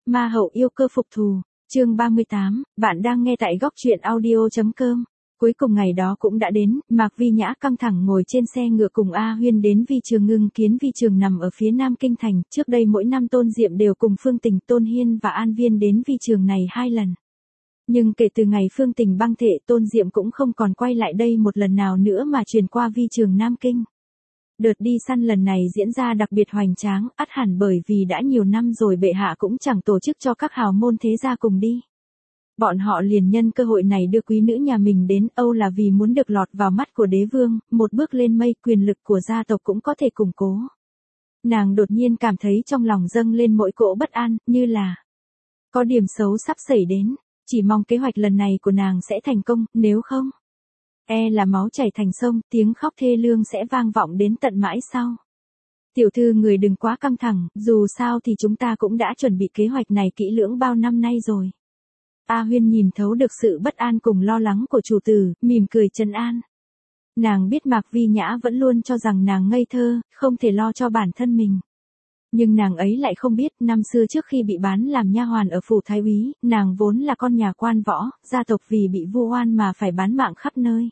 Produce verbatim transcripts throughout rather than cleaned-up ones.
Ma hậu yêu cơ phục thù, chương ba mươi tám, bạn đang nghe tại góc truyện audio.com. Cuối cùng ngày đó cũng đã đến, Mạc Vi Nhã căng thẳng ngồi trên xe ngựa cùng A Huyên đến Vi Trường Ngưng Kiến. Vi Trường nằm ở phía nam kinh thành, trước đây mỗi năm Tôn Diệm đều cùng Phương Tình, Tôn Hiên và An Viên đến Vi Trường này hai lần. Nhưng kể từ ngày Phương Tình băng thể, Tôn Diệm cũng không còn quay lại đây một lần nào nữa mà chuyển qua Vi Trường Nam Kinh. Đợt đi săn lần này diễn ra đặc biệt hoành tráng, ắt hẳn bởi vì đã nhiều năm rồi bệ hạ cũng chẳng tổ chức cho các hào môn thế gia cùng đi. Bọn họ liền nhân cơ hội này đưa quý nữ nhà mình đến, Âu là vì muốn được lọt vào mắt của đế vương, một bước lên mây, quyền lực của gia tộc cũng có thể củng cố. Nàng đột nhiên cảm thấy trong lòng dâng lên mỗi cỗ bất an, như là có điểm xấu sắp xảy đến, chỉ mong kế hoạch lần này của nàng sẽ thành công, nếu không, e là máu chảy thành sông, tiếng khóc thê lương sẽ vang vọng đến tận mãi sau. Tiểu thư người đừng quá căng thẳng, dù sao thì chúng ta cũng đã chuẩn bị kế hoạch này kỹ lưỡng bao năm nay rồi. A Huyên nhìn thấu được sự bất an cùng lo lắng của chủ tử, mỉm cười trấn an. Nàng biết Mạc Vi Nhã vẫn luôn cho rằng nàng ngây thơ, không thể lo cho bản thân mình. Nhưng nàng ấy lại không biết, năm xưa trước khi bị bán làm nha hoàn ở phủ thái úy, nàng vốn là con nhà quan võ, gia tộc vì bị vu oan mà phải bán mạng khắp nơi.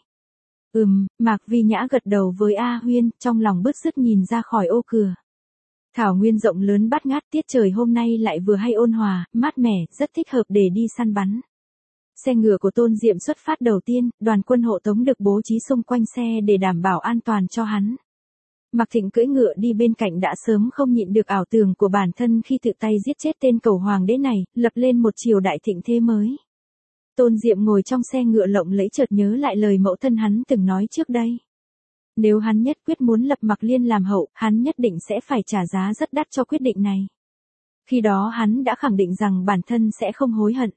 Ừm, Mạc Vi Nhã gật đầu với A Huyên, trong lòng bứt rứt nhìn ra khỏi ô cửa. Thảo nguyên rộng lớn bát ngát, tiết trời hôm nay lại vừa hay ôn hòa, mát mẻ, rất thích hợp để đi săn bắn. Xe ngựa của Tôn Diệm xuất phát đầu tiên, đoàn quân hộ tống được bố trí xung quanh xe để đảm bảo an toàn cho hắn. Mạc Thịnh cưỡi ngựa đi bên cạnh đã sớm không nhịn được ảo tưởng của bản thân khi tự tay giết chết tên cẩu hoàng đế này, lập lên một triều đại thịnh thế mới. Tôn Diệm ngồi trong xe ngựa lộng lẫy chợt nhớ lại lời mẫu thân hắn từng nói trước đây. Nếu hắn nhất quyết muốn lập Mạc Liên làm hậu, hắn nhất định sẽ phải trả giá rất đắt cho quyết định này. Khi đó hắn đã khẳng định rằng bản thân sẽ không hối hận.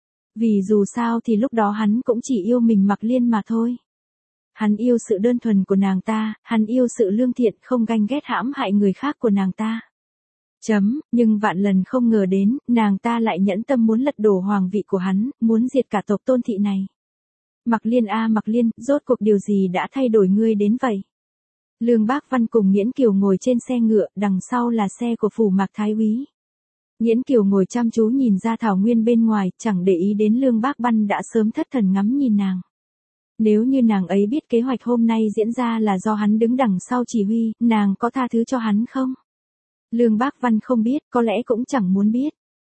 Vì dù sao thì lúc đó hắn cũng chỉ yêu mình Mạc Liên mà thôi. Hắn yêu sự đơn thuần của nàng ta, hắn yêu sự lương thiện không ganh ghét hãm hại người khác của nàng ta. Chấm, nhưng vạn lần không ngờ đến, nàng ta lại nhẫn tâm muốn lật đổ hoàng vị của hắn, muốn diệt cả tộc Tôn thị này. Mạc Liên a à, Mạc Liên, rốt cuộc điều gì đã thay đổi ngươi đến vậy? Lương Bác Văn cùng Nghiễn Kiều ngồi trên xe ngựa, đằng sau là xe của phủ Mạc Thái úy. Nghiễn Kiều ngồi chăm chú nhìn ra thảo nguyên bên ngoài, chẳng để ý đến Lương Bác Văn đã sớm thất thần ngắm nhìn nàng. Nếu như nàng ấy biết kế hoạch hôm nay diễn ra là do hắn đứng đằng sau chỉ huy, nàng có tha thứ cho hắn không? Lương Bác Văn không biết, có lẽ cũng chẳng muốn biết.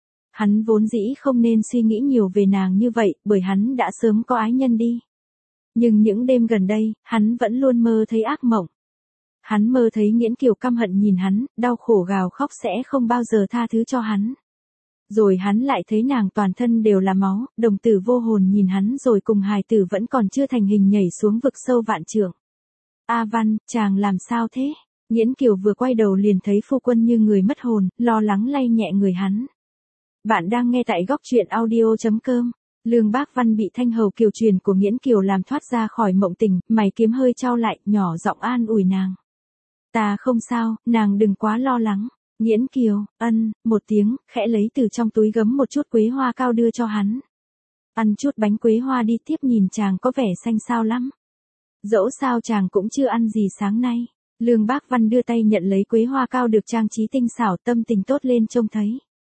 Hắn vốn dĩ không nên suy nghĩ nhiều về nàng như vậy, bởi hắn đã sớm có ái nhân đi. Nhưng những đêm gần đây, hắn vẫn luôn mơ thấy ác mộng. Hắn mơ thấy Nghiễn Kiều căm hận nhìn hắn, đau khổ gào khóc sẽ không bao giờ tha thứ cho hắn. Rồi hắn lại thấy nàng toàn thân đều là máu, đồng tử vô hồn nhìn hắn rồi cùng hài tử vẫn còn chưa thành hình nhảy xuống vực sâu vạn trượng. A Văn, chàng làm sao thế? Nghiễn Kiều vừa quay đầu liền thấy phu quân như người mất hồn, lo lắng lay nhẹ người hắn. Bạn đang nghe tại góc truyện audio.com. Lương Bác Văn bị thanh hầu kiều truyền của Nghiễn Kiều làm thoát ra khỏi mộng tình, mày kiếm hơi trao lại, nhỏ giọng an ủi nàng. Ta không sao, nàng đừng quá lo lắng. Nghiễn Kiều, ân, một tiếng, khẽ lấy từ trong túi gấm một chút quế hoa cao đưa cho hắn. Ăn chút bánh quế hoa đi, tiếp nhìn chàng có vẻ xanh xao lắm. Dẫu sao chàng cũng chưa ăn gì sáng nay. Lương Bác Văn đưa tay nhận lấy quế hoa cao được trang trí tinh xảo, tâm tình tốt lên trông thấy.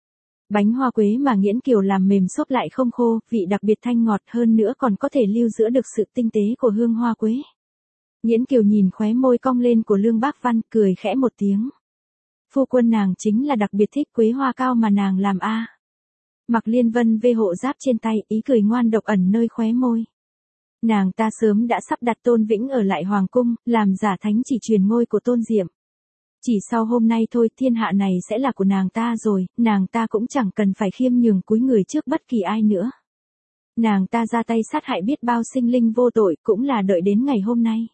Bánh hoa quế mà Nghiễn Kiều làm mềm xốp lại không khô, vị đặc biệt thanh ngọt, hơn nữa còn có thể lưu giữ được sự tinh tế của hương hoa quế. Nghiễn Kiều nhìn khóe môi cong lên của Lương Bác Văn, cười khẽ một tiếng. Phu quân nàng chính là đặc biệt thích quế hoa cao mà nàng làm a. À. Mạc Liên vân vê hộ giáp trên tay, ý cười ngoan độc ẩn nơi khóe môi. Nàng ta sớm đã sắp đặt Tôn Vĩnh ở lại hoàng cung, làm giả thánh chỉ truyền ngôi của Tôn Diệm. Chỉ sau hôm nay thôi, thiên hạ này sẽ là của nàng ta rồi, nàng ta cũng chẳng cần phải khiêm nhường cúi người trước bất kỳ ai nữa. Nàng ta ra tay sát hại biết bao sinh linh vô tội, cũng là đợi đến ngày hôm nay.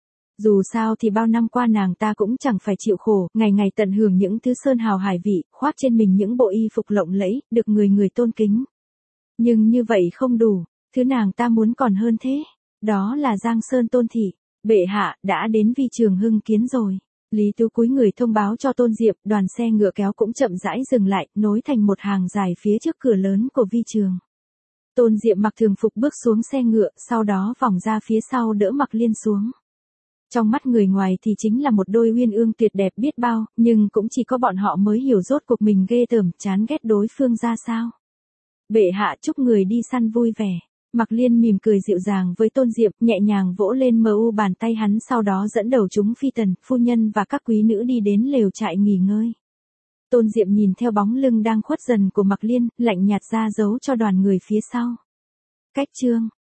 Dù sao thì bao năm qua nàng ta cũng chẳng phải chịu khổ, ngày ngày tận hưởng những thứ sơn hào hải vị, khoác trên mình những bộ y phục lộng lẫy, được người người tôn kính. Nhưng như vậy không đủ, thứ nàng ta muốn còn hơn thế, đó là Giang Sơn Tôn thị. Bệ hạ, đã đến Vi Trường Hưng Kiến rồi. Lý Tú cúi người thông báo cho Tôn Diệm, đoàn xe ngựa kéo cũng chậm rãi dừng lại, nối thành một hàng dài phía trước cửa lớn của Vi Trường. Tôn Diệm mặc thường phục bước xuống xe ngựa, sau đó vòng ra phía sau đỡ Mạc Liên xuống. Trong mắt người ngoài thì chính là một đôi uyên ương tuyệt đẹp biết bao, nhưng cũng chỉ có bọn họ mới hiểu rốt cuộc mình ghê tởm, chán ghét đối phương ra sao. Bệ hạ chúc người đi săn vui vẻ. Mạc Liên mỉm cười dịu dàng với Tôn Diệm, nhẹ nhàng vỗ lên mờ u bàn tay hắn, sau đó dẫn đầu chúng phi tần, phu nhân và các quý nữ đi đến lều trại nghỉ ngơi. Tôn Diệm nhìn theo bóng lưng đang khuất dần của Mạc Liên, lạnh nhạt ra dấu cho đoàn người phía sau. Cách chương